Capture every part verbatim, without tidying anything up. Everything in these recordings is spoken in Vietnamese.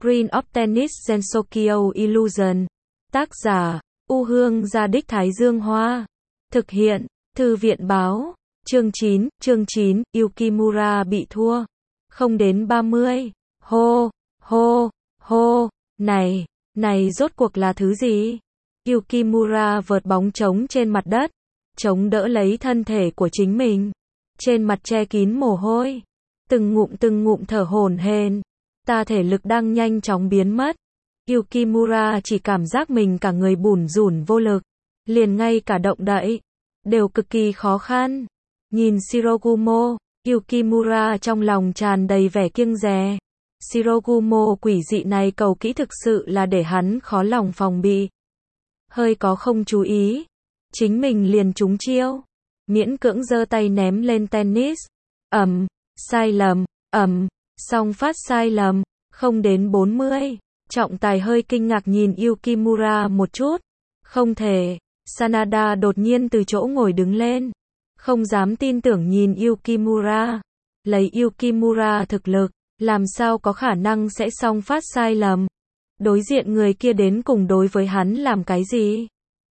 Queen of Tennis Gensokyo Illusion. Tác giả, U Hương Gia Đích Thái Dương Hoa. Thực hiện, Thư viện Báo. Chương chín, chương chín, Yukimura bị thua. Không đến ba mươi. Hô, hô, hô, này, này rốt cuộc là thứ gì? Yukimura vợt bóng trống trên mặt đất, chống đỡ lấy thân thể của chính mình. Trên mặt che kín mồ hôi. Từng ngụm từng ngụm thở hổn hển. Ta thể lực đang nhanh chóng biến mất. Yukimura chỉ cảm giác mình cả người bủn rủn vô lực. Liền ngay cả động đậy đều cực kỳ khó khăn. Nhìn Shirogumo, Yukimura trong lòng tràn đầy vẻ kiêng dè. Shirogumo quỷ dị này cầu kỹ thực sự là để hắn khó lòng phòng bị. Hơi có không chú ý, chính mình liền trúng chiêu. Miễn cưỡng giơ tay ném lên tennis. Ầm, sai lầm, ầm, song phát sai lầm, không đến bốn mươi. Trọng tài hơi kinh ngạc nhìn Yukimura một chút. Không thể, Sanada đột nhiên từ chỗ ngồi đứng lên. Không dám tin tưởng nhìn Yukimura. Lấy Yukimura thực lực, làm sao có khả năng sẽ song phát sai lầm. Đối diện người kia đến cùng đối với hắn làm cái gì?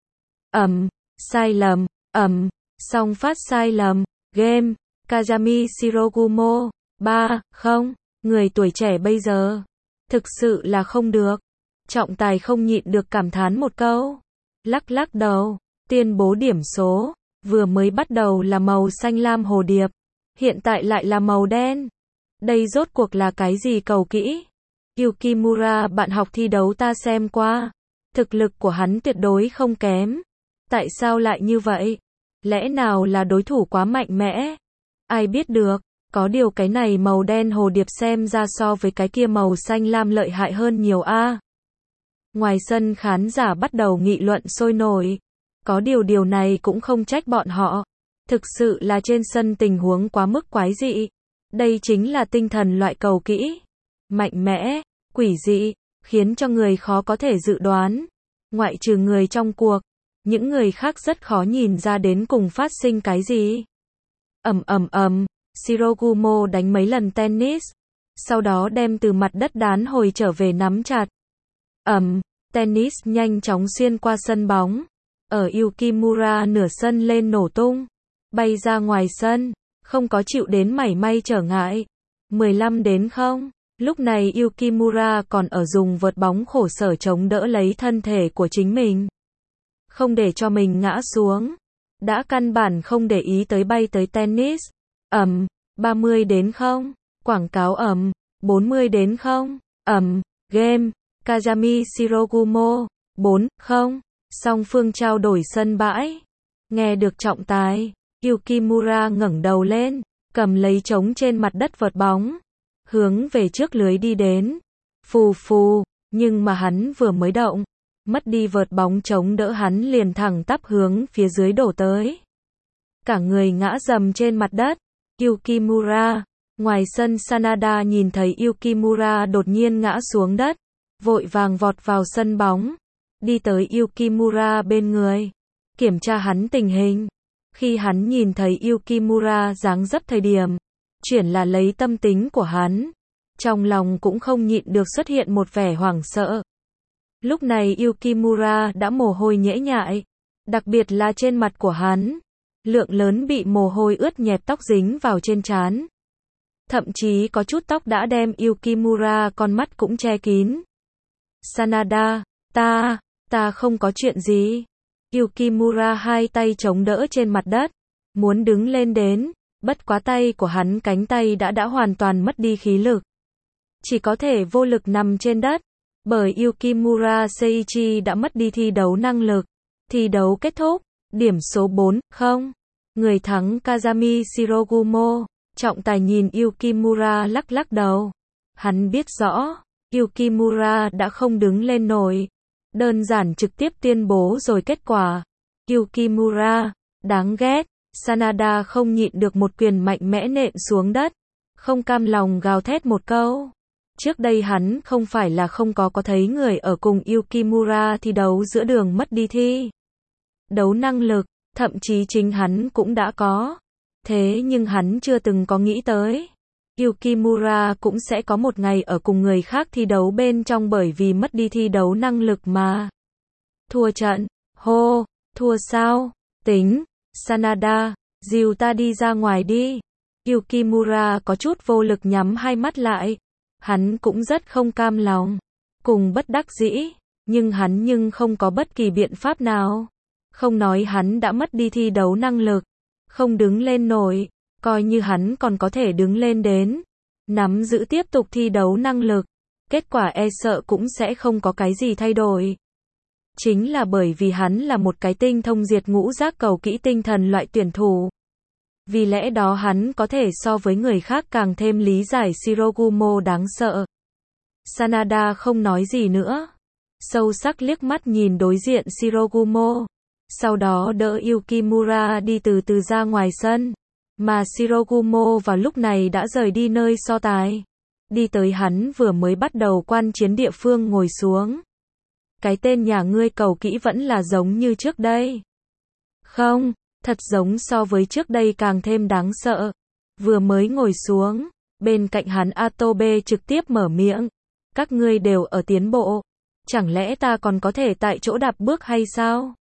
Ầm, sai lầm, ầm, song phát sai lầm, game, Kazami Shirogumo, ba, không, người tuổi trẻ bây giờ, thực sự là không được. Trọng tài không nhịn được cảm thán một câu. Lắc lắc đầu, tuyên bố điểm số, vừa mới bắt đầu là màu xanh lam hồ điệp, hiện tại lại là màu đen. Đây rốt cuộc là cái gì cầu kỹ? Yukimura bạn học thi đấu ta xem qua. Thực lực của hắn tuyệt đối không kém. Tại sao lại như vậy? Lẽ nào là đối thủ quá mạnh mẽ? Ai biết được, có điều cái này màu đen hồ điệp xem ra so với cái kia màu xanh lam lợi hại hơn nhiều a. Ngoài sân khán giả bắt đầu nghị luận sôi nổi. Có điều điều này cũng không trách bọn họ. Thực sự là trên sân tình huống quá mức quái dị. Đây chính là tinh thần loại cầu kỹ. Mạnh mẽ, quỷ dị, khiến cho người khó có thể dự đoán. Ngoại trừ người trong cuộc, những người khác rất khó nhìn ra đến cùng phát sinh cái gì. Ầm ầm ầm, Shirogumo đánh mấy lần tennis, sau đó đem từ mặt đất đán hồi trở về nắm chặt. Ầm, tennis nhanh chóng xuyên qua sân bóng, ở Yukimura nửa sân lên nổ tung, bay ra ngoài sân, không có chịu đến mảy may trở ngại. mười lăm đến không. Lúc này Yukimura còn ở dùng vợt bóng khổ sở chống đỡ lấy thân thể của chính mình. Không để cho mình ngã xuống. Đã căn bản không để ý tới bay tới tennis. Ầm, ba mươi đến không. Quảng cáo ầm, bốn mươi đến không. Ầm, game, Kazami Shirogumo, bốn, không. Song phương trao đổi sân bãi. Nghe được trọng tài, Yukimura ngẩng đầu lên, cầm lấy trống trên mặt đất vợt bóng. Hướng về trước lưới đi đến. Phù phù, nhưng mà hắn vừa mới động, mất đi vợt bóng chống đỡ hắn liền thẳng tắp hướng phía dưới đổ tới. Cả người ngã dầm trên mặt đất. Yukimura, ngoài sân Sanada nhìn thấy Yukimura đột nhiên ngã xuống đất, vội vàng vọt vào sân bóng, đi tới Yukimura bên người, kiểm tra hắn tình hình. Khi hắn nhìn thấy Yukimura dáng dấp thời điểm, chuyển là lấy tâm tính của hắn, trong lòng cũng không nhịn được xuất hiện một vẻ hoảng sợ. Lúc này Yukimura đã mồ hôi nhễ nhại, đặc biệt là trên mặt của hắn, lượng lớn bị mồ hôi ướt nhẹp tóc dính vào trên trán. Thậm chí có chút tóc đã đem Yukimura con mắt cũng che kín. Sanada, ta, ta không có chuyện gì. Yukimura hai tay chống đỡ trên mặt đất, muốn đứng lên đến. Bất quá tay của hắn cánh tay đã đã hoàn toàn mất đi khí lực. Chỉ có thể vô lực nằm trên đất. Bởi Yukimura Seiichi đã mất đi thi đấu năng lực. Thi đấu kết thúc. Điểm số bốn, không. Người thắng Kazami Shirogumo. Trọng tài nhìn Yukimura lắc lắc đầu. Hắn biết rõ. Yukimura đã không đứng lên nổi. Đơn giản trực tiếp tuyên bố rồi kết quả. Yukimura, đáng ghét. Sanada không nhịn được một quyền mạnh mẽ nện xuống đất. Không cam lòng gào thét một câu. Trước đây hắn không phải là không có có thấy người ở cùng Yukimura thi đấu giữa đường mất đi thi đấu năng lực, thậm chí chính hắn cũng đã có. Thế nhưng hắn chưa từng có nghĩ tới. Yukimura cũng sẽ có một ngày ở cùng người khác thi đấu bên trong bởi vì mất đi thi đấu năng lực mà. Thua trận, hô, thua sao, tính, Sanada, dìu ta đi ra ngoài đi. Yukimura có chút vô lực nhắm hai mắt lại. Hắn cũng rất không cam lòng, cùng bất đắc dĩ, nhưng hắn nhưng không có bất kỳ biện pháp nào. Không nói hắn đã mất đi thi đấu năng lực, không đứng lên nổi, coi như hắn còn có thể đứng lên đến, nắm giữ tiếp tục thi đấu năng lực, kết quả e sợ cũng sẽ không có cái gì thay đổi. Chính là bởi vì hắn là một cái tinh thông diệt ngũ giác cầu kỹ tinh thần loại tuyển thủ. Vì lẽ đó hắn có thể so với người khác càng thêm lý giải Shirogumo đáng sợ. Sanada không nói gì nữa. Sâu sắc liếc mắt nhìn đối diện Shirogumo. Sau đó đỡ Yukimura đi từ từ ra ngoài sân. Mà Shirogumo vào lúc này đã rời đi nơi so tài. Đi tới hắn vừa mới bắt đầu quan chiến địa phương ngồi xuống. Cái tên nhà ngươi cầu kỹ vẫn là giống như trước đây. Không, thật giống so với trước đây càng thêm đáng sợ. Vừa mới ngồi xuống, bên cạnh hắn Atobe trực tiếp mở miệng. Các ngươi đều ở tiến bộ. Chẳng lẽ ta còn có thể tại chỗ đạp bước hay sao?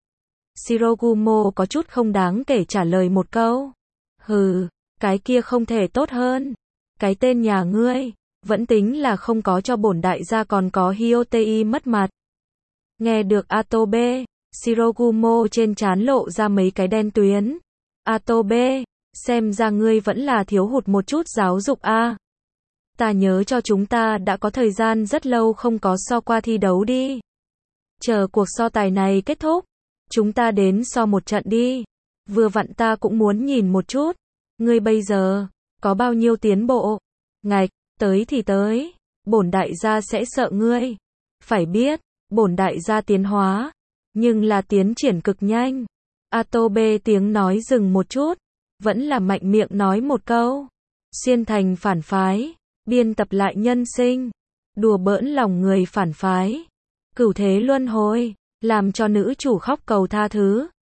Shirogumo có chút không đáng kể trả lời một câu. Hừ, cái kia không thể tốt hơn. Cái tên nhà ngươi, vẫn tính là không có cho bổn đại gia còn có Hyotei mất mặt. Nghe được Atobe, Shirogumo trên trán lộ ra mấy cái đen tuyến. Atobe, xem ra ngươi vẫn là thiếu hụt một chút giáo dục a. À. Ta nhớ cho chúng ta đã có thời gian rất lâu không có so qua thi đấu đi. Chờ cuộc so tài này kết thúc, chúng ta đến so một trận đi. Vừa vặn ta cũng muốn nhìn một chút. Ngươi bây giờ, có bao nhiêu tiến bộ? Ngạch, tới thì tới. Bổn đại gia sẽ sợ ngươi. Phải biết, bổn đại gia tiến hóa, nhưng là tiến triển cực nhanh. Atobe tiếng nói dừng một chút, vẫn là mạnh miệng nói một câu. Xuyên thành phản phái, biên tập lại nhân sinh, đùa bỡn lòng người phản phái. Cửu thế luân hồi, làm cho nữ chủ khóc cầu tha thứ.